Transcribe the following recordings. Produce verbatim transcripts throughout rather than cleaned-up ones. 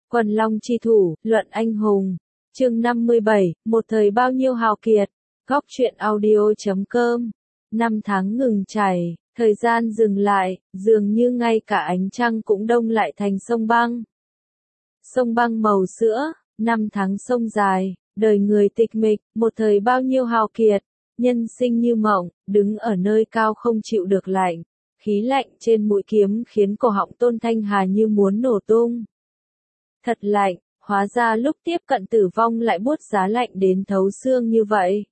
Quần Long chi thủ, luận anh hùng. Chương năm mươi bảy, một thời bao nhiêu hào kiệt. Góc truyện audio chấm com. Năm tháng ngừng chảy, thời gian dừng lại, dường như ngay cả ánh trăng cũng đông lại thành sông băng. Sông băng màu sữa, năm tháng sông dài, đời người tịch mịch, một thời bao nhiêu hào kiệt. Nhân sinh như mộng, đứng ở nơi cao không chịu được lạnh. Khí lạnh trên mũi kiếm khiến cổ họng Tôn Thanh Hà như muốn nổ tung. Thật lạnh, hóa ra lúc tiếp cận tử vong lại buốt giá lạnh đến thấu xương như vậy.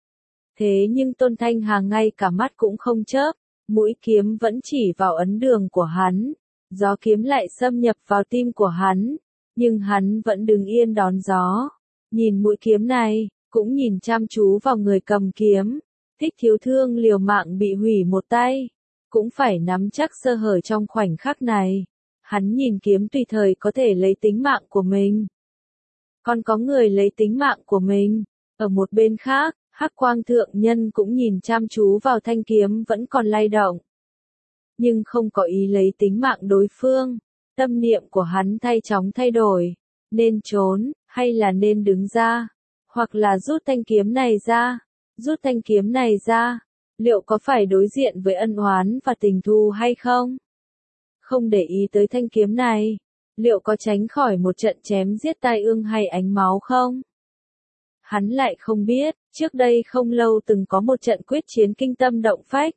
Thế nhưng Tôn Thanh Hà ngay cả mắt cũng không chớp, mũi kiếm vẫn chỉ vào ấn đường của hắn. Gió kiếm lại xâm nhập vào tim của hắn, nhưng hắn vẫn đứng yên đón gió. Nhìn mũi kiếm này, cũng nhìn chăm chú vào người cầm kiếm. Thích Thiếu Thương liều mạng bị hủy một tay, cũng phải nắm chắc sơ hở trong khoảnh khắc này. Hắn nhìn kiếm tùy thời có thể lấy tính mạng của mình. Còn có người lấy tính mạng của mình. Ở một bên khác, Hắc Quang Thượng Nhân cũng nhìn chăm chú vào thanh kiếm vẫn còn lay động. Nhưng không có ý lấy tính mạng đối phương. Tâm niệm của hắn thay chóng thay đổi. Nên trốn, hay là nên đứng ra? Hoặc là rút thanh kiếm này ra? Rút thanh kiếm này ra, liệu có phải đối diện với ân oán và tình thù hay không? Không để ý tới thanh kiếm này, liệu có tránh khỏi một trận chém giết tai ương hay ánh máu không? Hắn lại không biết, trước đây không lâu từng có một trận quyết chiến kinh tâm động phách.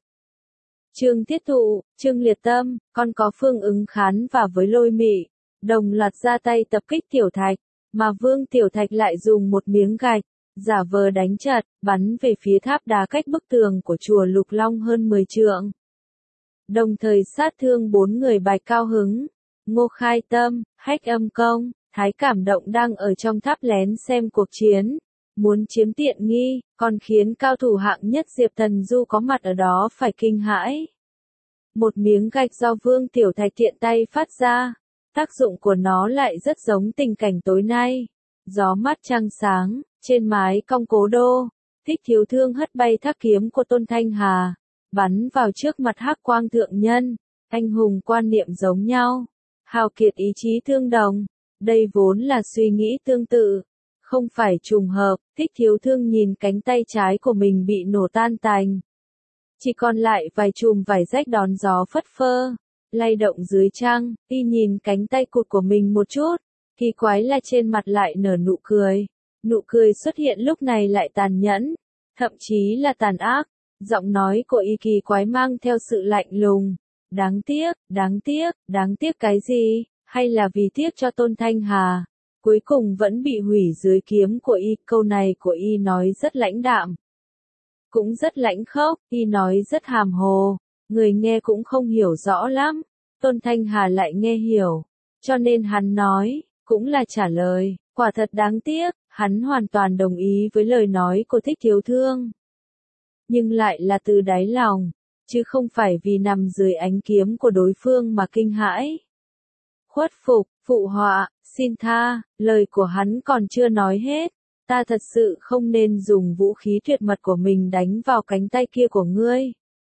Trương Thiết Thụ, Trương Liệt Tâm, còn có Phương Ứng Khán và với Lôi Mị, đồng loạt ra tay tập kích Tiểu Thạch, mà Vương Tiểu Thạch lại dùng một miếng gạch, giả vờ đánh chật, bắn về phía tháp đá cách bức tường của chùa Lục Long hơn mười trượng. Đồng thời sát thương bốn người Bạch Cao Hứng, Ngô Khai Tâm, Hách Âm Công, Thái Cảm Động đang ở trong tháp lén xem cuộc chiến, muốn chiếm tiện nghi, còn khiến cao thủ hạng nhất Diệp Thần Du có mặt ở đó phải kinh hãi. Một miếng gạch do Vương Tiểu Thạch tiện tay phát ra, tác dụng của nó lại rất giống tình cảnh tối nay. Gió mát trăng sáng, trên mái cong Cố Đô, Thích Thiếu Thương hất bay thác kiếm của Tôn Thanh Hà, bắn vào trước mặt Hắc Quang Thượng Nhân. Anh hùng quan niệm giống nhau, hào kiệt ý chí tương đồng, đây vốn là suy nghĩ tương tự, không phải trùng hợp. Thích Thiếu Thương nhìn cánh tay trái của mình bị nổ tan tành, chỉ còn lại vài chùm vải rách đón gió phất phơ, lay động dưới trăng. Y nhìn cánh tay cụt của mình một chút, kỳ quái là trên mặt lại nở nụ cười. Nụ cười xuất hiện lúc này lại tàn nhẫn, thậm chí là tàn ác. Giọng nói của y kỳ quái mang theo sự lạnh lùng. Đáng tiếc, đáng tiếc, đáng tiếc cái gì? Hay là vì tiếc cho Tôn Thanh Hà? Cuối cùng vẫn bị hủy dưới kiếm của y. Câu này của y nói rất lãnh đạm, cũng rất lãnh khốc. Y nói rất hàm hồ, người nghe cũng không hiểu rõ lắm. Tôn Thanh Hà lại nghe hiểu, cho nên hắn nói, cũng là trả lời. Quả thật đáng tiếc, hắn hoàn toàn đồng ý với lời nói của Thích Thiếu Thương. Nhưng lại là từ đáy lòng, chứ không phải vì nằm dưới ánh kiếm của đối phương mà kinh hãi. Khuất phục, phụ họa, xin tha, lời của hắn còn chưa nói hết. Ta thật sự không nên dùng vũ khí tuyệt mật của mình đánh vào cánh tay kia của ngươi.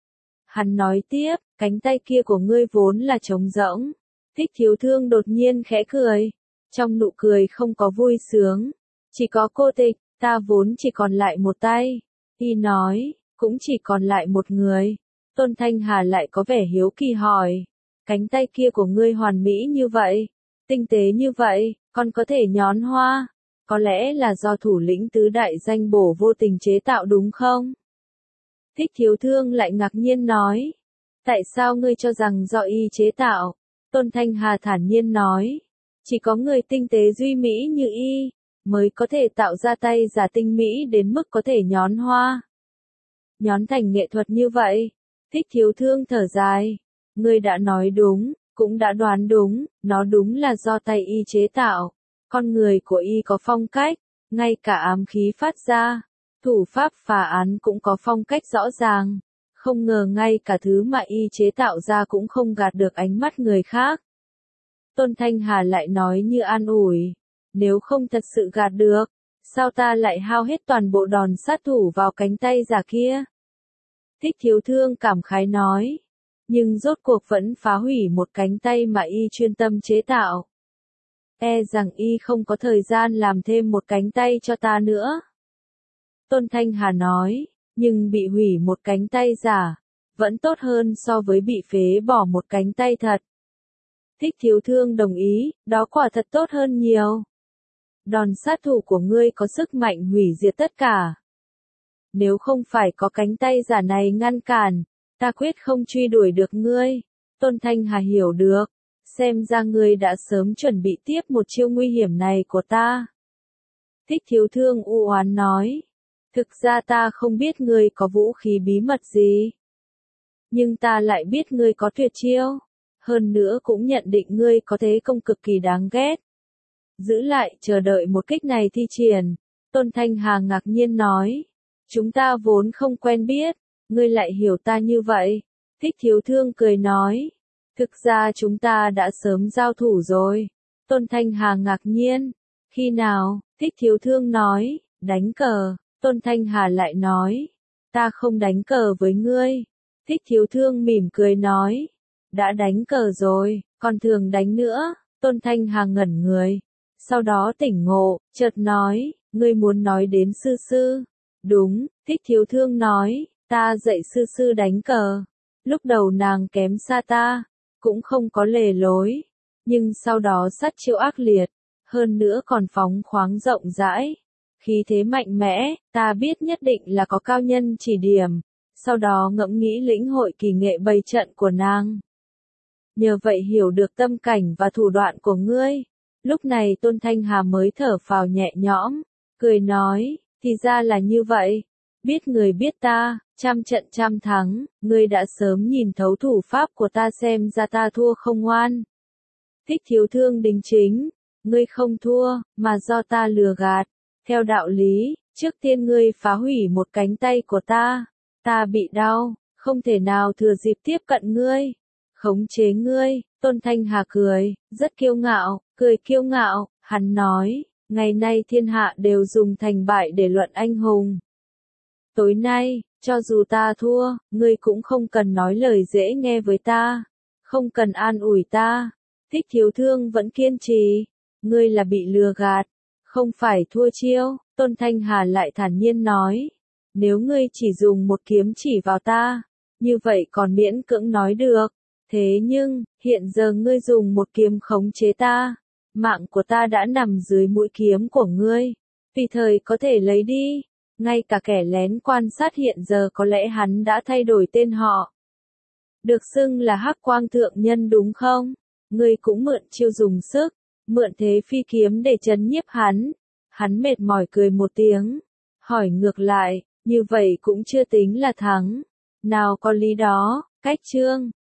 Hắn nói tiếp, cánh tay kia của ngươi vốn là trống rỗng. Thích Thiếu Thương đột nhiên khẽ cười. Trong nụ cười không có vui sướng, chỉ có cô tịch. Ta vốn chỉ còn lại một tay. Y nói, cũng chỉ còn lại một người. Tôn Thanh Hà lại có vẻ hiếu kỳ hỏi, cánh tay kia của ngươi hoàn mỹ như vậy, tinh tế như vậy, còn có thể nhón hoa, có lẽ là do thủ lĩnh tứ đại danh bổ vô tình chế tạo đúng không? Thích Thiếu Thương lại ngạc nhiên nói, tại sao ngươi cho rằng do y chế tạo? Tôn Thanh Hà thản nhiên nói, chỉ có người tinh tế duy mỹ như y, mới có thể tạo ra tay giả tinh mỹ đến mức có thể nhón hoa. Nhón thành nghệ thuật như vậy. Thích Thiếu Thương thở dài, ngươi đã nói đúng, cũng đã đoán đúng, nó đúng là do tay y chế tạo. Con người của y có phong cách, ngay cả ám khí phát ra, thủ pháp phá án cũng có phong cách rõ ràng. Không ngờ ngay cả thứ mà y chế tạo ra cũng không gạt được ánh mắt người khác. Tôn Thanh Hà lại nói như an ủi, nếu không thật sự gạt được, sao ta lại hao hết toàn bộ đòn sát thủ vào cánh tay giả kia? Thích Thiếu Thương cảm khái nói, nhưng rốt cuộc vẫn phá hủy một cánh tay mà y chuyên tâm chế tạo. e rằng y không có thời gian làm thêm một cánh tay cho ta nữa. Tôn Thanh Hà nói, nhưng bị hủy một cánh tay giả, vẫn tốt hơn so với bị phế bỏ một cánh tay thật. Thích Thiếu Thương đồng ý, đó quả thật tốt hơn nhiều. Đòn sát thủ của ngươi có sức mạnh hủy diệt tất cả. Nếu không phải có cánh tay giả này ngăn cản, ta quyết không truy đuổi được ngươi. Tôn Thanh Hà hiểu được, xem ra ngươi đã sớm chuẩn bị tiếp một chiêu nguy hiểm này của ta. Thích Thiếu Thương u oán nói, thực ra ta không biết ngươi có vũ khí bí mật gì. Nhưng ta lại biết ngươi có tuyệt chiêu, hơn nữa cũng nhận định ngươi có thế công cực kỳ đáng ghét. Giữ lại chờ đợi một kích này thi triển, Tôn Thanh Hà ngạc nhiên nói, chúng ta vốn không quen biết, ngươi lại hiểu ta như vậy. Thích Thiếu Thương cười nói, thực ra chúng ta đã sớm giao thủ rồi. Tôn Thanh Hà ngạc nhiên, khi nào? Thích Thiếu Thương nói, đánh cờ. Tôn Thanh Hà lại nói, ta không đánh cờ với ngươi. Thích Thiếu Thương mỉm cười nói, đã đánh cờ rồi, còn thường đánh nữa. Tôn Thanh Hà ngẩn người, sau đó tỉnh ngộ, chợt nói, ngươi muốn nói đến sư sư. Đúng, Thích Thiếu Thương nói, ta dạy sư sư đánh cờ. Lúc đầu nàng kém xa ta, cũng không có lề lối, nhưng sau đó sát chiêu ác liệt, hơn nữa còn phóng khoáng rộng rãi, khí thế mạnh mẽ, ta biết nhất định là có cao nhân chỉ điểm, sau đó ngẫm nghĩ lĩnh hội kỳ nghệ bày trận của nàng. Nhờ vậy hiểu được tâm cảnh và thủ đoạn của ngươi. Lúc này Tôn Thanh Hà mới thở phào nhẹ nhõm, cười nói, thì ra là như vậy. Biết người biết ta, trăm trận trăm thắng, ngươi đã sớm nhìn thấu thủ pháp của ta, xem ra ta thua không ngoan. Thích Thiếu Thương đính chính, ngươi không thua, mà do ta lừa gạt. Theo đạo lý, trước tiên ngươi phá hủy một cánh tay của ta, ta bị đau, không thể nào thừa dịp tiếp cận ngươi, khống chế ngươi. Tôn Thanh Hà cười, rất kiêu ngạo, cười kiêu ngạo, hắn nói, ngày nay thiên hạ đều dùng thành bại để luận anh hùng. Tối nay, cho dù ta thua, ngươi cũng không cần nói lời dễ nghe với ta, không cần an ủi ta. Thích Thiếu Thương vẫn kiên trì, ngươi là bị lừa gạt, không phải thua chiêu. Tôn Thanh Hà lại thản nhiên nói, nếu ngươi chỉ dùng một kiếm chỉ vào ta, như vậy còn miễn cưỡng nói được, thế nhưng, hiện giờ ngươi dùng một kiếm khống chế ta, mạng của ta đã nằm dưới mũi kiếm của ngươi, tùy thời có thể lấy đi. Ngay cả kẻ lén quan sát hiện giờ có lẽ hắn đã thay đổi tên họ. Được xưng là Hắc Quang Thượng Nhân đúng không? Ngươi cũng mượn chiêu dùng sức, mượn thế phi kiếm để trấn nhiếp hắn. Hắn mệt mỏi cười một tiếng, hỏi ngược lại, như vậy cũng chưa tính là thắng. Nào có lý đó, cách chương.